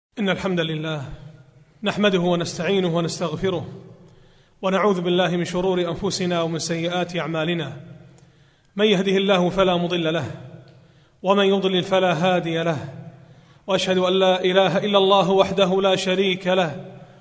إن الحمد لله نحمده ونستعينه ونستغفره ونعوذ بالله من شرور أنفسنا ومن سيئات أعمالنا. من يهده الله فلا مضل له ومن يضلل فلا هادي له، وأشهد أن لا إله إلا الله وحده لا شريك له،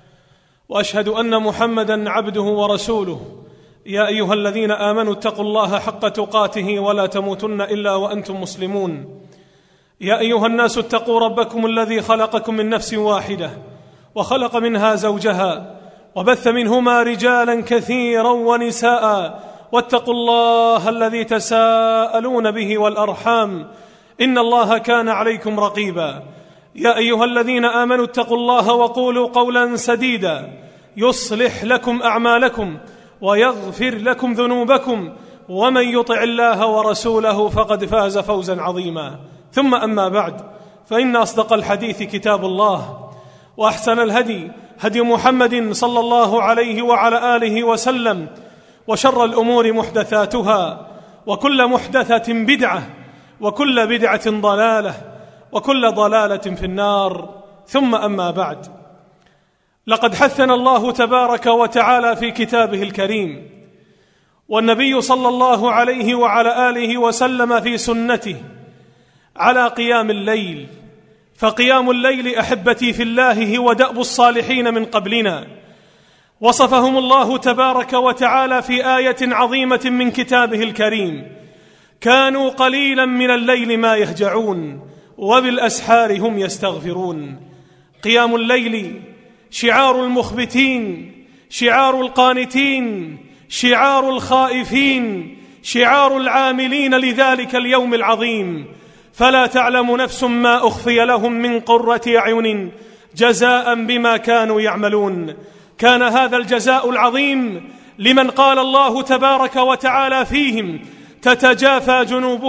وأشهد أن محمدًا عبده ورسوله. يا أيها الذين آمنوا اتقوا الله حق تقاته ولا تموتن إلا وأنتم مسلمون. يا أيها الناس اتقوا ربكم الذي خلقكم من نفس واحدة وخلق منها زوجها وبث منهما رجالا كثيرا ونساء، واتقوا الله الذي تساءلون به والأرحام إن الله كان عليكم رقيبا. يا أيها الذين آمنوا اتقوا الله وقولوا قولا سديدا يصلح لكم أعمالكم ويغفر لكم ذنوبكم، ومن يطع الله ورسوله فقد فاز فوزا عظيما. ثم أما بعد، فإن أصدق الحديث كتاب الله، وأحسن الهدي هدي محمد صلى الله عليه وعلى آله وسلم، وشر الأمور محدثاتها، وكل محدثة بدعة، وكل بدعة ضلالة، وكل ضلالة في النار. ثم أما بعد، لقد حثنا الله تبارك وتعالى في كتابه الكريم، والنبي صلى الله عليه وعلى آله وسلم في سنته على قيام الليل. فقيام الليل أحبتي في الله هو دأب الصالحين من قبلنا، وصفهم الله تبارك وتعالى في آية عظيمة من كتابه الكريم: كانوا قليلا من الليل ما يهجعون وبالأسحار هم يستغفرون. قيام الليل شعار المخبتين، شعار القانتين، شعار الخائفين، شعار العاملين لذلك اليوم العظيم. فلا تعلم نفس ما أخفي لهم من قرة أعين جزاء بما كانوا يعملون. كان هذا الجزاء العظيم لمن قال الله تبارك وتعالى فيهم: تتجافى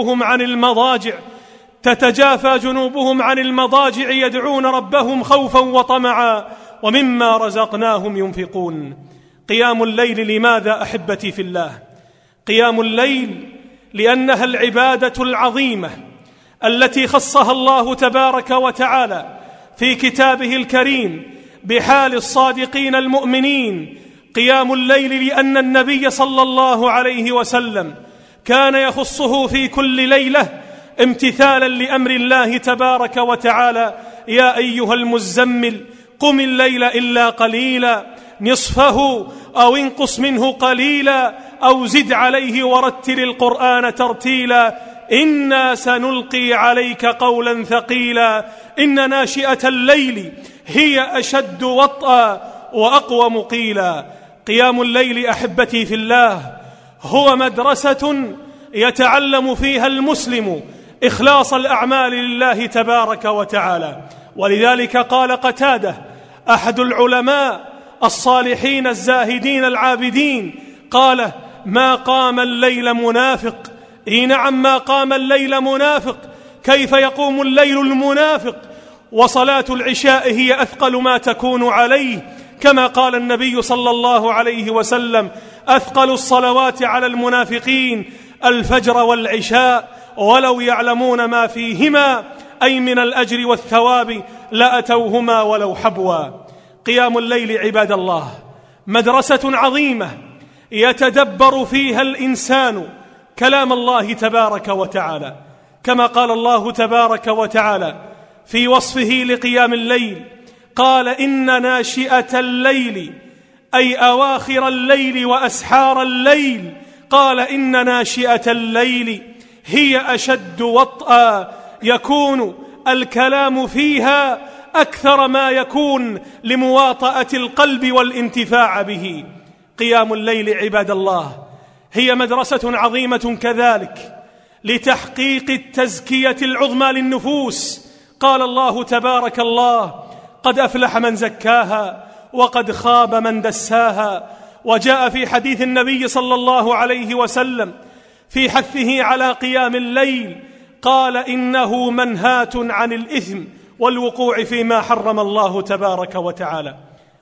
جنوبهم عن المضاجع يدعون ربهم خوفا وطمعا ومما رزقناهم ينفقون. قيام الليل لماذا أحبتي في الله؟ قيام الليل لأنها العبادة العظيمة التي خصها الله تبارك وتعالى في كتابه الكريم بحال الصادقين المؤمنين. قيام الليل لأن النبي صلى الله عليه وسلم كان يخصه في كل ليلة امتثالا لأمر الله تبارك وتعالى: يا أيها المزمل قم الليل إلا قليلا نصفه أو انقص منه قليلا أو زد عليه ورتل القرآن ترتيلا إنا سنلقي عليك قولا ثقيلا إن ناشئة الليل هي أشد وطئا وأقوم قيلا. قيام الليل أحبتي في الله هو مدرسة يتعلم فيها المسلم إخلاص الأعمال لله تبارك وتعالى. ولذلك قال قتادة أحد العلماء الصالحين الزاهدين العابدين، قال: ما قام الليل منافق. نعم، ما قام الليل منافق. كيف يقوم الليل المنافق؟ وصلاة العشاء هي أثقل ما تكون عليه، كما قال النبي صلى الله عليه وسلم: أثقل الصلوات على المنافقين الفجر والعشاء ولو يعلمون ما فيهما أي من الأجر والثواب لأتوهما ولو حبوا. قيام الليل عباد الله مدرسة عظيمة يتدبر فيها الإنسان كلام الله تبارك وتعالى، كما قال الله تبارك وتعالى في وصفه لقيام الليل: قال إن ناشئة الليل أي أواخر الليل وأسحار الليل، قال إن ناشئة الليل هي أشد وطئا، يكون الكلام فيها أكثر ما يكون لمواطأة القلب والانتفاع به. قيام الليل عباد الله هي مدرسة عظيمة كذلك لتحقيق التزكية العظمى للنفوس. قال الله تبارك الله: قد أفلح من زكاها وقد خاب من دساها. وجاء في حديث النبي صلى الله عليه وسلم في حثه على قيام الليل، قال: إنه منهاة عن الإثم والوقوع فيما حرم الله تبارك وتعالى.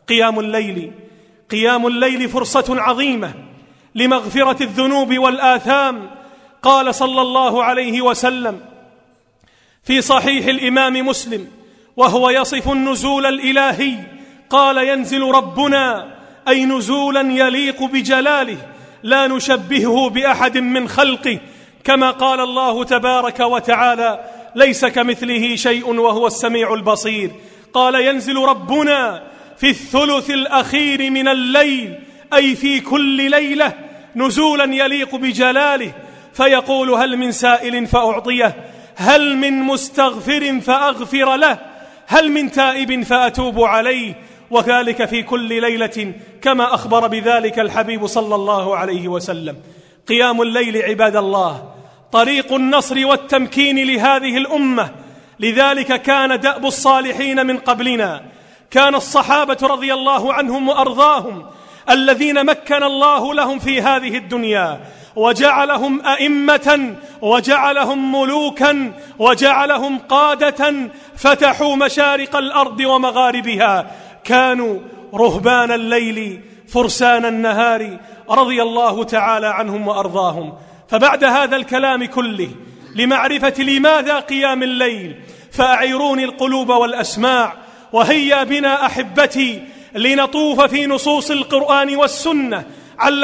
قيام الليل فرصة عظيمة لمغفرة الذنوب والآثام. قال صلى الله عليه وسلم في صحيح الإمام مسلم: وهو يصف النزول الإلهي قال: ينزل ربنا، أي نزولا يليق بجلاله لا نشبهه بأحد من خلقه، كما قال الله تبارك وتعالى: ليس كمثله شيء وهو السميع البصير. قال: ينزل ربنا في الثلث الأخير من الليل، أي في كل ليلة، نزولا يليق بجلاله، فيقول: هل من سائل فأعطيه، هل من مستغفر فأغفر له، هل من تائب فأتوب عليه، وذلك في كل ليلة كما أخبر بذلك الحبيب صلى الله عليه وسلم. قيام الليل عباد الله طريق النصر والتمكين لهذه الأمة، لذلك كان دأب الصالحين من قبلنا، كان الصحابة رضي الله عنهم وأرضاهم الذين مكن الله لهم في هذه الدنيا وجعلهم أئمة وجعلهم ملوكا وجعلهم قادة، فتحوا مشارق الأرض ومغاربها، كانوا رهبان الليل فرسان النهار، رضي الله تعالى عنهم وأرضاهم. فبعد هذا الكلام كله لمعرفة لماذا قيام الليل، فأعيروني القلوب والأسماع، وهيا بنا أحبتي لنطوف في نصوص القرآن والسنة، عل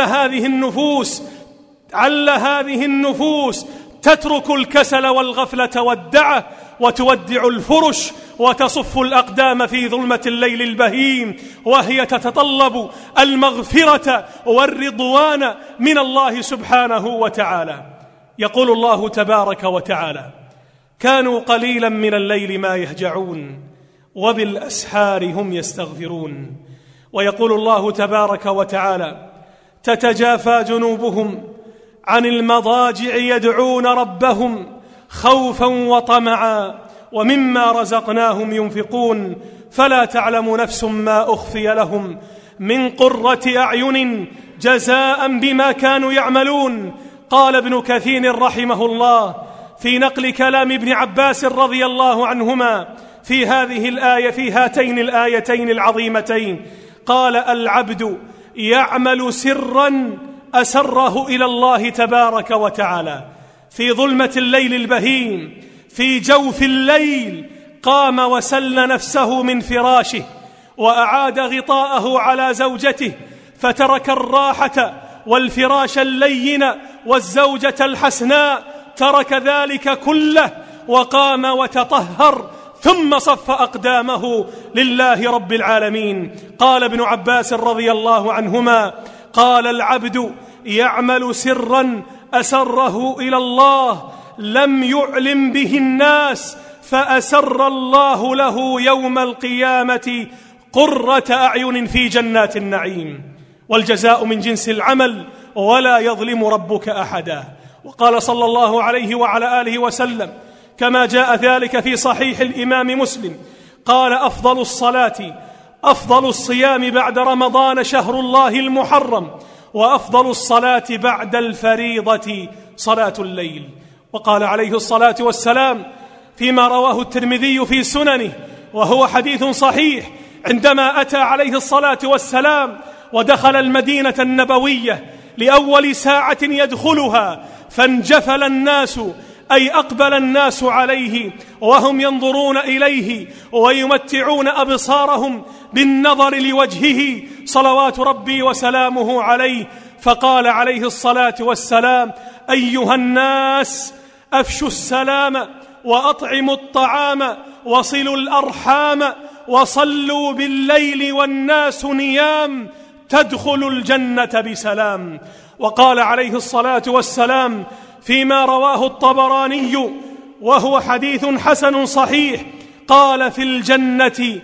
هذه النفوس تترك الكسل والغفلة والدعة، وتودع الفرش وتصف الأقدام في ظلمة الليل البهيم، وهي تتطلب المغفرة والرضوان من الله سبحانه وتعالى. يقول الله تبارك وتعالى: كانوا قليلا من الليل ما يهجعون وبالأسحار هم يستغفرون. ويقول الله تبارك وتعالى: تتجافى جنوبهم عن المضاجع يدعون ربهم خوفا وطمعا ومما رزقناهم ينفقون فلا تعلم نفس ما أخفي لهم من قرة أعين جزاء بما كانوا يعملون. قال ابن كثير رحمه الله في نقل كلام ابن عباس رضي الله عنهما في هذه الآية، في هاتين الآيتين العظيمتين، قال: العبد يعمل سرا أسره إلى الله تبارك وتعالى في ظلمة الليل البهيم، في جوف الليل قام وسل نفسه من فراشه وأعاد غطاءه على زوجته، فترك الراحة والفراش اللين والزوجة الحسناء، ترك ذلك كله وقام وتطهر، ثم صف أقدامه لله رب العالمين. قال ابن عباس رضي الله عنهما: قال: العبد يعمل سرا أسره إلى الله لم يعلم به الناس، فأسر الله له يوم القيامة قرة أعين في جنات النعيم. والجزاء من جنس العمل ولا يظلم ربك أحدا. وقال صلى الله عليه وعلى آله وسلم كما جاء ذلك في صحيح الإمام مسلم، قال: أفضل الصيام بعد رمضان شهر الله المحرم، وأفضل الصلاة بعد الفريضة صلاة الليل. وقال عليه الصلاة والسلام فيما رواه الترمذي في سننه وهو حديث صحيح، عندما أتى عليه الصلاة والسلام ودخل المدينة النبوية لأول ساعة يدخلها، فانجفل الناس، أي أقبل الناس عليه وهم ينظرون إليه ويمتعون أبصارهم بالنظر لوجهه صلوات ربي وسلامه عليه، فقال عليه الصلاة والسلام: أيها الناس، أفشوا السلام وأطعموا الطعام وصلوا الأرحام وصلوا بالليل والناس نيام تدخلوا الجنة بسلام. وقال عليه الصلاة والسلام فيما رواه الطبراني وهو حديث حسن صحيح، قال: في الجنة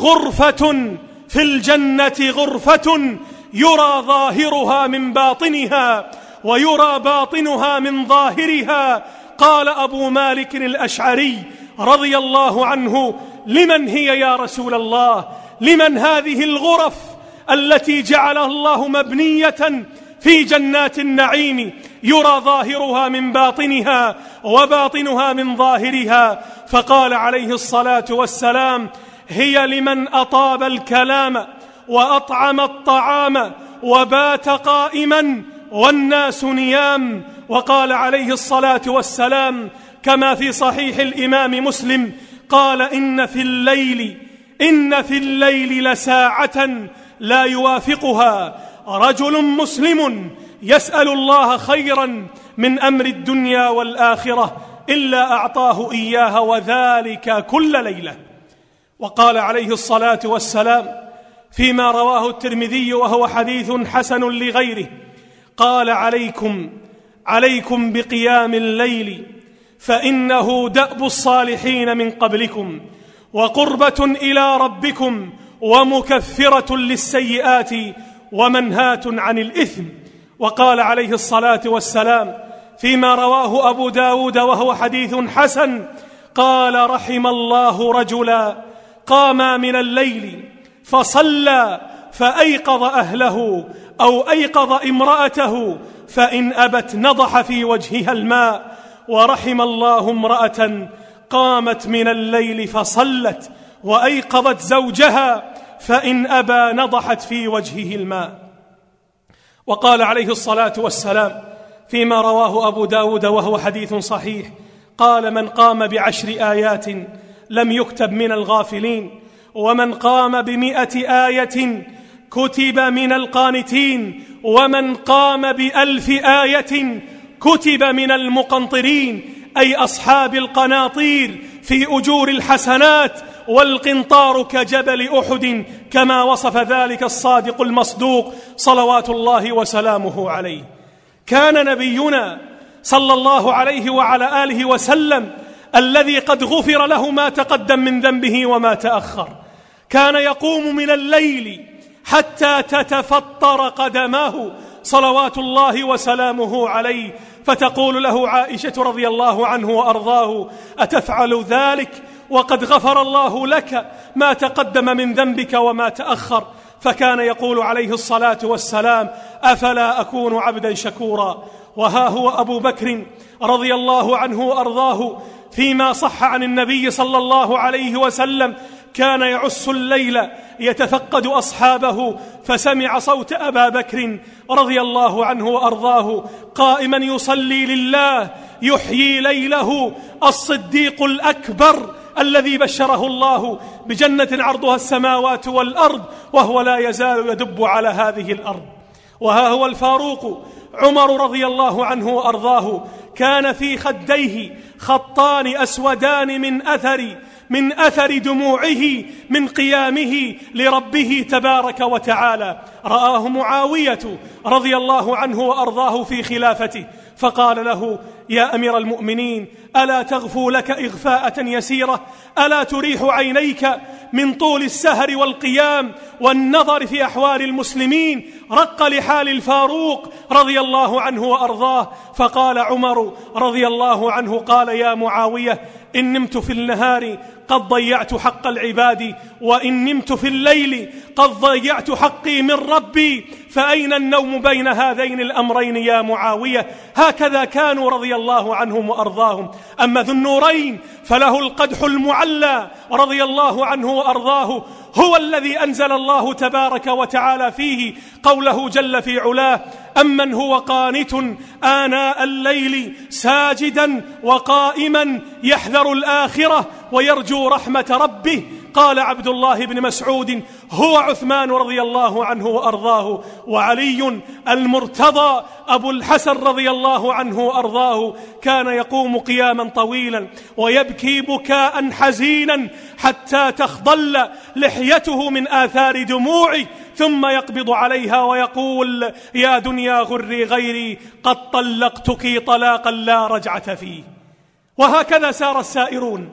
غرفة يرى ظاهرها من باطنها ويرى باطنها من ظاهرها. قال أبو مالك الأشعري رضي الله عنه: لمن هي يا رسول الله؟ لمن هذه الغرف التي جعلها الله مبنية في جنات النعيم يرى ظاهرها من باطنها وباطنها من ظاهرها؟ فقال عليه الصلاة والسلام: هي لمن أطاب الكلام وأطعم الطعام وبات قائما والناس نيام. وقال عليه الصلاة والسلام كما في صحيح الإمام مسلم، قال: إن في الليل لساعة لا يوافقها رجل مسلم يسأل الله خيرا من أمر الدنيا والآخرة إلا أعطاه إياها، وذلك كل ليلة. وقال عليه الصلاة والسلام فيما رواه الترمذي وهو حديث حسن لغيره، قال: عليكم بقيام الليل فإنه دأب الصالحين من قبلكم وقربة إلى ربكم ومكفرة للسيئات ومنهاة عن الإثم. وقال عليه الصلاة والسلام فيما رواه أبو داود وهو حديث حسن، قال: رحم الله رجلا قام من الليل فصلى فأيقظ أهله أو أيقظ امرأته فإن أبت نضح في وجهها الماء، ورحم الله امرأة قامت من الليل فصلت وأيقظت زوجها فإن أبى نضحت في وجهه الماء. وقال عليه الصلاة والسلام فيما رواه أبو داود وهو حديث صحيح، قال: من قام ب10 آيات لم يكتب من الغافلين، ومن قام ب100 آية كتب من القانتين، ومن قام ب1000 آية كتب من المقنطرين، أي أصحاب القناطير في أجور الحسنات، والقنطار كجبل أحد كما وصف ذلك الصادق المصدوق صلوات الله وسلامه عليه. كان نبينا صلى الله عليه وعلى آله وسلم الذي قد غفر له ما تقدم من ذنبه وما تأخر كان يقوم من الليل حتى تتفطر قدماه صلوات الله وسلامه عليه، فتقول له عائشة رضي الله عنه وأرضاه: أتفعل ذلك وقد غفر الله لك ما تقدم من ذنبك وما تأخر؟ فكان يقول عليه الصلاة والسلام: أفلا أكون عبدا شكورا؟ وها هو أبو بكر رضي الله عنه وأرضاه فيما صح عن النبي صلى الله عليه وسلم كان يعس الليل يتفقد أصحابه، فسمع صوت أبا بكر رضي الله عنه وأرضاه قائما يصلي لله يحيي ليله الصديق الأكبر الذي بشره الله بجنة عرضها السماوات والأرض، وهو لا يزال يدب على هذه الأرض. وها هو الفاروق عمر رضي الله عنه وأرضاه كان في خديه خطان أسودان من أثر دموعه من قيامه لربه تبارك وتعالى. رآه معاوية رضي الله عنه وأرضاه في خلافته فقال له: يا أمير المؤمنين، ألا تغفو لك إغفاءة يسيرة؟ ألا تريح عينيك من طول السهر والقيام والنظر في أحوال المسلمين؟ رق لحال الفاروق رضي الله عنه وأرضاه. فقال عمر رضي الله عنه: قال يا معاوية، إن نمت في النهار قد ضيعت حق العباد، وإن نمت في الليل قد ضيعت حقي من ربي، فأين النوم بين هذين الأمرين يا معاوية؟ هكذا كانوا رضي الله عنهم وأرضاهم. أما ذو النورين فله القدح المعلى رضي الله عنه وأرضاه، هو الذي أنزل الله تبارك وتعالى فيه قوله جل في علاه: أمن هو قانت آناء الليل ساجدا وقائما يحذر الآخرة ويرجو رحمة ربه. قال عبد الله بن مسعود: هو عثمان رضي الله عنه وأرضاه. وعلي المرتضى أبو الحسن رضي الله عنه وأرضاه كان يقوم قياما طويلا ويبكي بكاء حزينا حتى تخضل لحيته من آثار دموعه، ثم يقبض عليها ويقول: يا دنيا غري غيري، قد طلقتك طلاقا لا رجعة فيه. وهكذا سار السائرون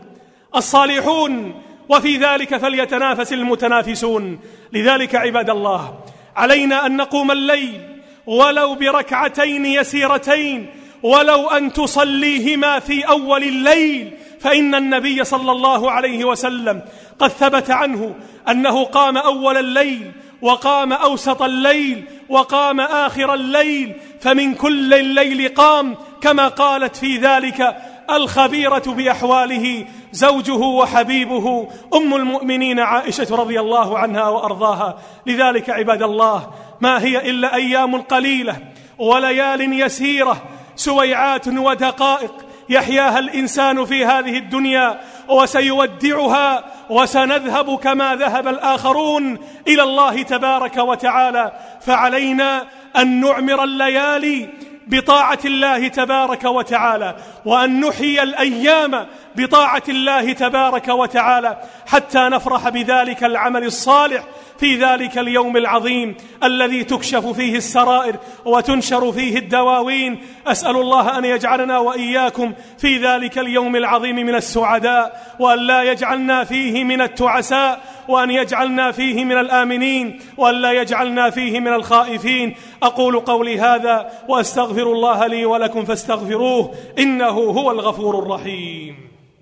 الصالحون، وفي ذلك فليتنافس المتنافسون. لذلك عباد الله، علينا أن نقوم الليل ولو بركعتين يسيرتين، ولو أن تصليهما في أول الليل، فإن النبي صلى الله عليه وسلم قد ثبت عنه أنه قام أول الليل وقام أوسط الليل وقام آخر الليل، فمن كل الليل قام، كما قالت في ذلك الخبيرة بأحواله زوجه وحبيبه أم المؤمنين عائشة رضي الله عنها وأرضاها. لذلك عباد الله، ما هي إلا أيام قليلة وليال يسيرة، سويعات ودقائق يحياها الإنسان في هذه الدنيا، وسيودعها، وسنذهب كما ذهب الآخرون إلى الله تبارك وتعالى. فعلينا أن نعمر الليالي بطاعة الله تبارك وتعالى، وأن نحيي الأيام بطاعة الله تبارك وتعالى، حتى نفرح بذلك العمل الصالح في ذلك اليوم العظيم الذي تكشف فيه السرائر وتنشر فيه الدواوين. أسأل الله أن يجعلنا وإياكم في ذلك اليوم العظيم من السعداء، وأن لا يجعلنا فيه من التعساء، وأن يجعلنا فيه من الآمنين، وأن لا يجعلنا فيه من الخائفين. أقول قولي هذا وأستغفر الله لي ولكم فاستغفروه إنه هو الغفور الرحيم.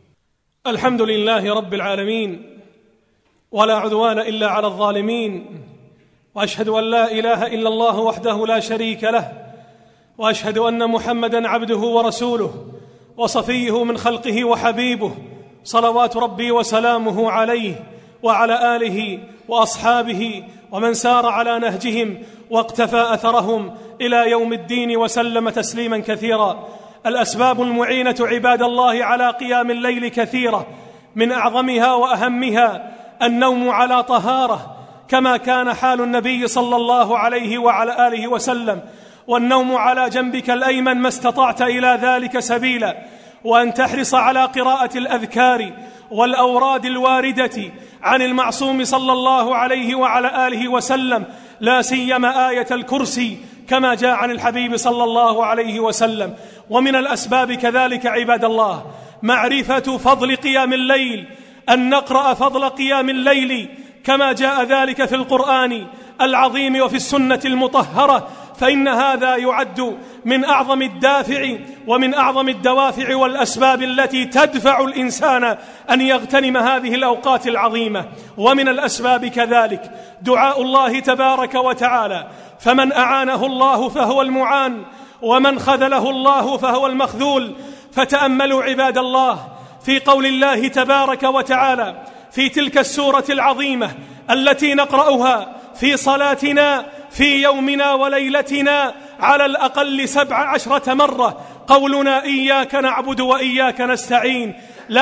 الحمد لله رب العالمين، ولا عدوان إلا على الظالمين، وأشهد أن لا إله إلا الله وحده لا شريك له، وأشهد أن محمدًا عبده ورسوله وصفيه من خلقه وحبيبه، صلوات ربي وسلامه عليه وعلى آله وأصحابه ومن سار على نهجهم واقتفى أثرهم إلى يوم الدين وسلم تسليما كثيرا. الأسباب المعينة عباد الله على قيام الليل كثيرة، من أعظمها وأهمها النوم على طهارة، كما كان حال النبي صلى الله عليه وعلى آله وسلم، والنوم على جنبك الأيمن ما استطعت إلى ذلك سبيلا، وأن تحرص على قراءة الأذكار والأوراد الواردة عن المعصوم صلى الله عليه وعلى آله وسلم، لا سيما آية الكرسي كما جاء عن الحبيب صلى الله عليه وسلم. ومن الأسباب كذلك عباد الله معرفة فضل قيام الليل، أن نقرأ فضل قيام الليل كما جاء ذلك في القرآن العظيم وفي السنة المطهرة، فإن هذا يعد من أعظم الدافع ومن أعظم الدوافع والأسباب التي تدفع الإنسان أن يغتنم هذه الأوقات العظيمة. ومن الأسباب كذلك دعاء الله تبارك وتعالى، فمن أعانه الله فهو المعان، ومن خذله الله فهو المخذول. فتأملوا عباد الله في قول الله تبارك وتعالى في تلك السورة العظيمة التي نقرأها في صلاتنا في يومنا وليلتنا على الأقل 17 مرة، قولنا إياك نعبد وإياك نستعين.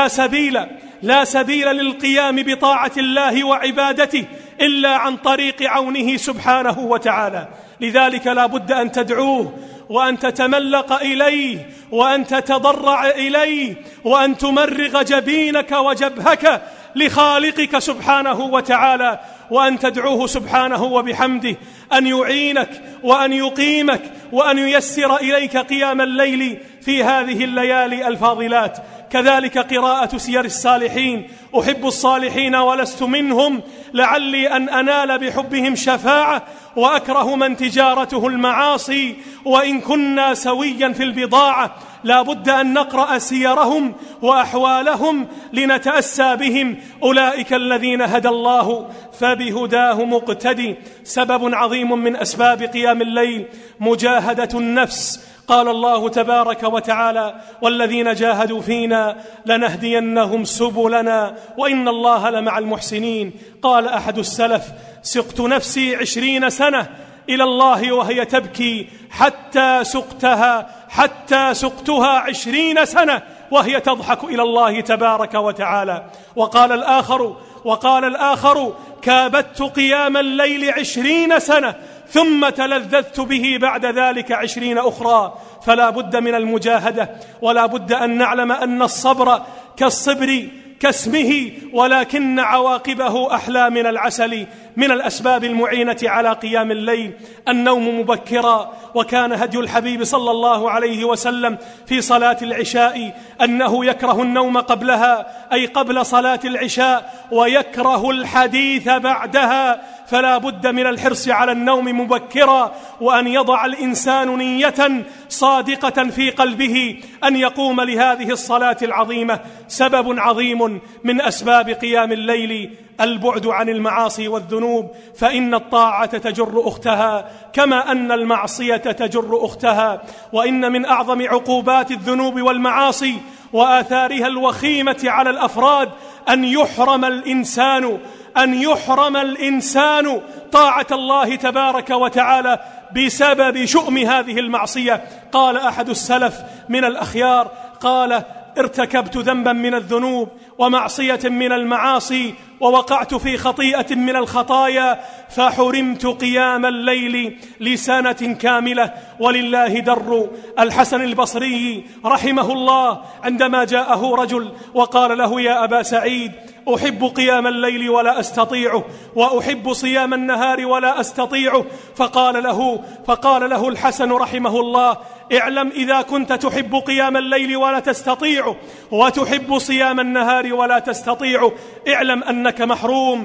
لا سبيل للقيام بطاعة الله وعبادته إلا عن طريق عونه سبحانه وتعالى. لذلك لا بد أن تدعوه، وأن تتملق إليه، وأن تتضرع إليه، وأن تمرغ جبينك وجبهك لخالقك سبحانه وتعالى، وأن تدعوه سبحانه وبحمده أن يعينك وأن يقيمك وأن ييسر إليك قيام الليل في هذه الليالي الفاضلات. كذلك قراءة سير الصالحين، أحب الصالحين ولست منهم لعلي أن أنال بحبهم شفاعة، وأكره من تجارته المعاصي وإن كنا سويا في البضاعة. لا بد أن نقرأ سيرهم وأحوالهم لنتأسى بهم، أولئك الذين هدى الله فبهداه مقتدي. سبب عظيم من أسباب قيام الليل مجاهدة النفس. قال الله تبارك وتعالى والذين جاهدوا فينا لنهدينهم سبلنا وإن الله لمع المحسنين. قال أحد السلف سقت نفسي 20 سنة إلى الله وهي تبكي حتى سقتها 20 سنة وهي تضحك إلى الله تبارك وتعالى. وقال الآخر كابدت قيام الليل 20 سنة ثم تلذذت به بعد ذلك 20 أخرى. فلا بد من المجاهدة، ولا بد أن نعلم أن الصبر كالصبر كاسمه، ولكن عواقبه أحلى من العسل. من الأسباب المعينة على قيام الليل النوم مبكرا، وكان هدي الحبيب صلى الله عليه وسلم في صلاة العشاء أنه يكره النوم قبلها، أي قبل صلاة العشاء، ويكره الحديث بعدها. فلا بد من الحرص على النوم مبكرا، وأن يضع الإنسان نية صادقة في قلبه أن يقوم لهذه الصلاة العظيمة. سبب عظيم من أسباب قيام الليل البعد عن المعاصي والذنوب، فإن الطاعة تجر أختها كما أن المعصية تجر أختها. وإن من أعظم عقوبات الذنوب والمعاصي وآثارها الوخيمة على الأفراد أن يحرم الإنسان طاعة الله تبارك وتعالى بسبب شؤم هذه المعصية. قال أحد السلف من الأخيار قال ارتكبت ذنبا من الذنوب ومعصية من المعاصي ووقعت في خطيئة من الخطايا فحرمت قيام الليل لسنة كاملة. ولله در الحسن البصري رحمه الله عندما جاءه رجل وقال له: يا أبا سعيد، أحب قيام الليل ولا أستطيعه، وأحب صيام النهار ولا أستطيعه. فقال له الحسن رحمه الله: اعلم إذا كنت تحب قيام الليل ولا تستطيعه، وتحب صيام النهار ولا تستطيعه، اعلم أنك محروم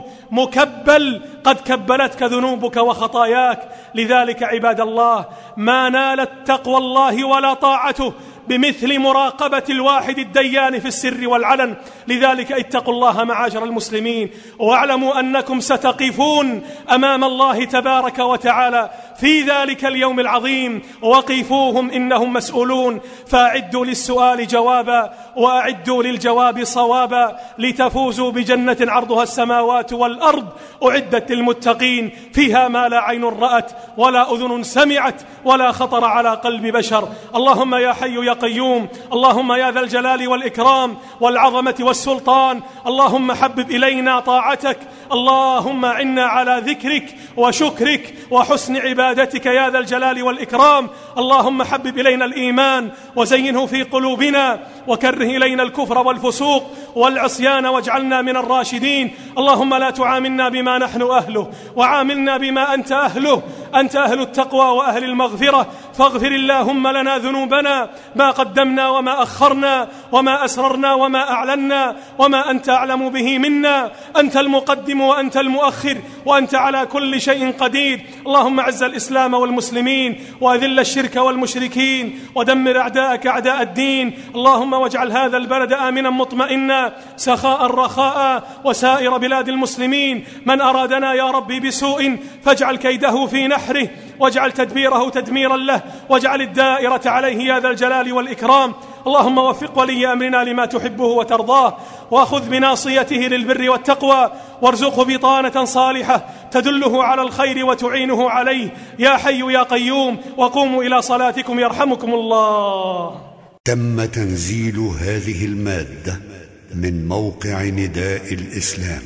مكبل، قد كبلتك ذنوبك وخطاياك. لذلك عباد الله، ما نالت تقوى الله ولا طاعته بمثل مراقبة الواحد الديان في السر والعلن. لذلك اتقوا الله معاشر المسلمين، واعلموا أنكم ستقفون أمام الله تبارك وتعالى في ذلك اليوم العظيم، وقفوهم إنهم مسؤولون. فأعدوا للسؤال جوابا وأعدوا للجواب صوابا، لتفوزوا بجنة عرضها السماوات والأرض، أعدت للمتقين، فيها ما لا عين رأت ولا أذن سمعت ولا خطر على قلب بشر. اللهم يا حي يا قيوم، اللهم يا ذا الجلال والإكرام والعظمة والسلطان، اللهم حبب إلينا طاعتك، اللهم عنا على ذكرك وشكرك وحسن عبادتك يا ذا الجلال والإكرام. اللهم حبب إلينا الإيمان وزينه في قلوبنا، وكره إلينا الكفر والفسوق والعصيان واجعلنا من الراشدين. اللهم لا تعاملنا بما نحن أهله، وعاملنا بما أنت أهله، أنت أهل التقوى وأهل المغفرة. فاغفر اللهم لنا ذنوبنا، ما قدمنا وما أخرنا وما أسررنا وما أعلنا وما أنت أعلم به منا. أنت المقدم وأنت المؤخر، وأنت على كل شيء قدير. اللهم أعز الإسلام والمسلمين، وأذل الشرك والمشركين، ودمر أعداءك أعداء الدين. اللهم واجعل هذا البلد آمنا مطمئنا سخاء رخاء، وسائر بلاد المسلمين. من أرادنا يا ربي بسوء فاجعل كيده في نحره، واجعل تدبيره تدميرا له، واجعل الدائرة عليه يا ذا الجلال والإكرام. اللهم وفق ولي أمرنا لما تحبه وترضاه، وخذ بناصيته للبر والتقوى، وارزقه بطانة صالحة تدله على الخير وتعينه عليه يا حي يا قيوم. وقوموا إلى صلاتكم يرحمكم الله. تم تنزيل هذه المادة من موقع نداء الإسلام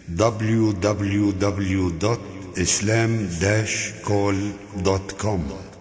www.islam-call.com